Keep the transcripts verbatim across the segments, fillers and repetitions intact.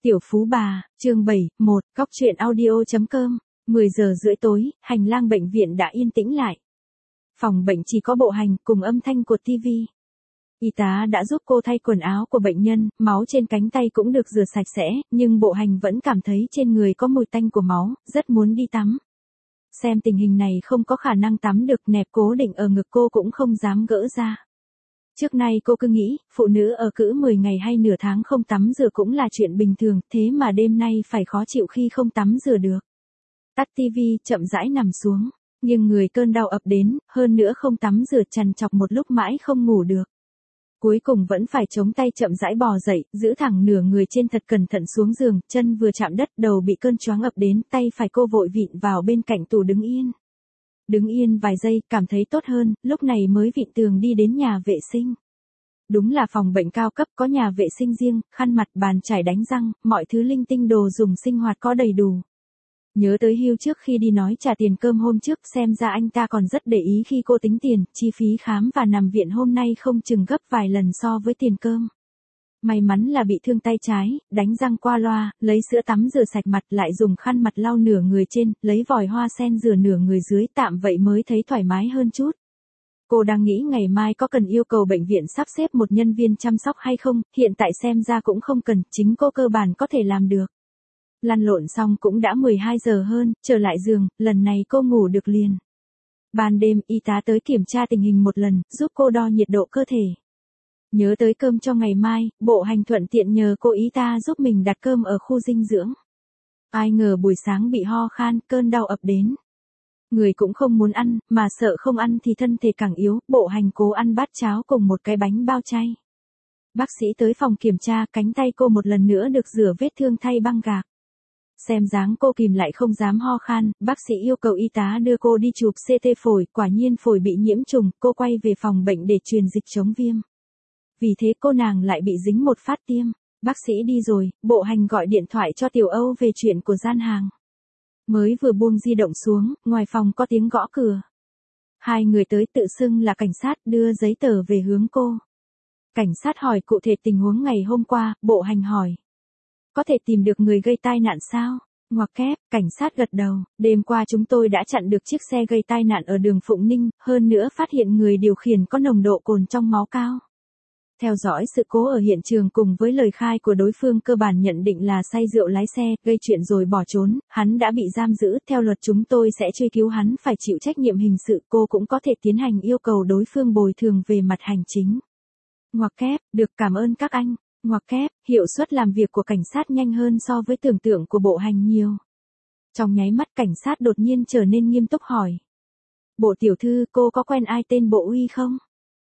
Tiểu Phú Bà, chương bảy, một, Cóc truyện audio.com, mười giờ rưỡi tối, hành lang bệnh viện đã yên tĩnh lại. Phòng bệnh chỉ có Bộ Hành cùng âm thanh của tivi. Y tá đã giúp cô thay quần áo của bệnh nhân, máu trên cánh tay cũng được rửa sạch sẽ, nhưng Bộ Hành vẫn cảm thấy trên người có mùi tanh của máu, rất muốn đi tắm. Xem tình hình này không có khả năng tắm được, nẹp cố định ở ngực cô cũng không dám gỡ ra. Trước nay cô cứ nghĩ, phụ nữ ở cữ mười ngày hay nửa tháng không tắm rửa cũng là chuyện bình thường, thế mà đêm nay phải khó chịu khi không tắm rửa được. Tắt tivi, chậm rãi nằm xuống, nhưng người cơn đau ập đến, hơn nữa không tắm rửa trằn trọc một lúc mãi không ngủ được. Cuối cùng vẫn phải chống tay chậm rãi bò dậy, giữ thẳng nửa người trên thật cẩn thận xuống giường, chân vừa chạm đất, đầu bị cơn choáng ập đến, tay phải cô vội vịn vào bên cạnh tủ đứng yên. Đứng yên vài giây, cảm thấy tốt hơn, lúc này mới vịn tường đi đến nhà vệ sinh. Đúng là phòng bệnh cao cấp, có nhà vệ sinh riêng, khăn mặt, bàn chải đánh răng, mọi thứ linh tinh đồ dùng sinh hoạt có đầy đủ. Nhớ tới Hugh trước khi đi nói trả tiền cơm hôm trước, xem ra anh ta còn rất để ý khi cô tính tiền, chi phí khám và nằm viện hôm nay không chừng gấp vài lần so với tiền cơm. May mắn là bị thương tay trái, đánh răng qua loa, lấy sữa tắm rửa sạch mặt, lại dùng khăn mặt lau nửa người trên, lấy vòi hoa sen rửa nửa người dưới, tạm vậy mới thấy thoải mái hơn chút. Cô đang nghĩ ngày mai có cần yêu cầu bệnh viện sắp xếp một nhân viên chăm sóc hay không, hiện tại xem ra cũng không cần, chính cô cơ bản có thể làm được. Lăn lộn xong cũng đã mười hai giờ hơn, trở lại giường, lần này cô ngủ được liền. Ban đêm, y tá tới kiểm tra tình hình một lần, giúp cô đo nhiệt độ cơ thể. Nhớ tới cơm cho ngày mai, Bộ Hành thuận tiện nhờ cô y tá giúp mình đặt cơm ở khu dinh dưỡng. Ai ngờ buổi sáng bị ho khan, cơn đau ập đến. Người cũng không muốn ăn, mà sợ không ăn thì thân thể càng yếu, Bộ Hành cố ăn bát cháo cùng một cái bánh bao chay. Bác sĩ tới phòng kiểm tra, cánh tay cô một lần nữa được rửa vết thương thay băng gạc. Xem dáng cô kìm lại không dám ho khan, bác sĩ yêu cầu y tá đưa cô đi chụp xê tê phổi, quả nhiên phổi bị nhiễm trùng, cô quay về phòng bệnh để truyền dịch chống viêm. Vì thế cô nàng lại bị dính một phát tiêm. Bác sĩ đi rồi, Bộ Hành gọi điện thoại cho Tiểu Âu về chuyện của gian hàng. Mới vừa buông di động xuống, ngoài phòng có tiếng gõ cửa. Hai người tới tự xưng là cảnh sát, đưa giấy tờ về hướng cô. Cảnh sát hỏi cụ thể tình huống ngày hôm qua, Bộ Hành hỏi. Có thể tìm được người gây tai nạn sao? Ngoặc kép, cảnh sát gật đầu, đêm qua chúng tôi đã chặn được chiếc xe gây tai nạn ở đường Phụng Ninh, hơn nữa phát hiện người điều khiển có nồng độ cồn trong máu cao. Theo dõi sự cố ở hiện trường cùng với lời khai của đối phương cơ bản nhận định là say rượu lái xe, gây chuyện rồi bỏ trốn, hắn đã bị giam giữ, theo luật chúng tôi sẽ truy cứu hắn phải chịu trách nhiệm hình sự, cô cũng có thể tiến hành yêu cầu đối phương bồi thường về mặt hành chính. Ngoặc kép, được, cảm ơn các anh. Ngoặc kép, hiệu suất làm việc của cảnh sát nhanh hơn so với tưởng tượng của Bộ Hành nhiều. Trong nháy mắt cảnh sát đột nhiên trở nên nghiêm túc hỏi. Bộ tiểu thư, cô có quen ai tên Bộ Uy không?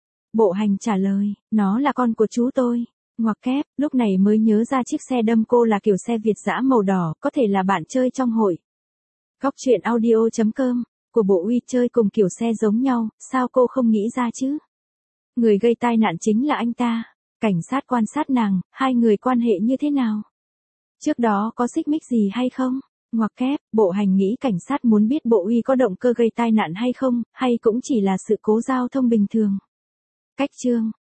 Bộ Hành trả lời, nó là con của chú tôi. Ngoặc kép, lúc này mới nhớ ra chiếc xe đâm cô là kiểu xe Việt dã màu đỏ, có thể là bạn chơi trong hội. Cóc truyện audio.com, của Bộ Uy chơi cùng kiểu xe giống nhau, sao cô không nghĩ ra chứ? Người gây tai nạn chính là anh ta. Cảnh sát quan sát nàng, hai người quan hệ như thế nào? Trước đó có xích mích gì hay không? Ngoặc kép, Bộ Hành nghĩ cảnh sát muốn biết Bộ Uy có động cơ gây tai nạn hay không, hay cũng chỉ là sự cố giao thông bình thường. Cách chương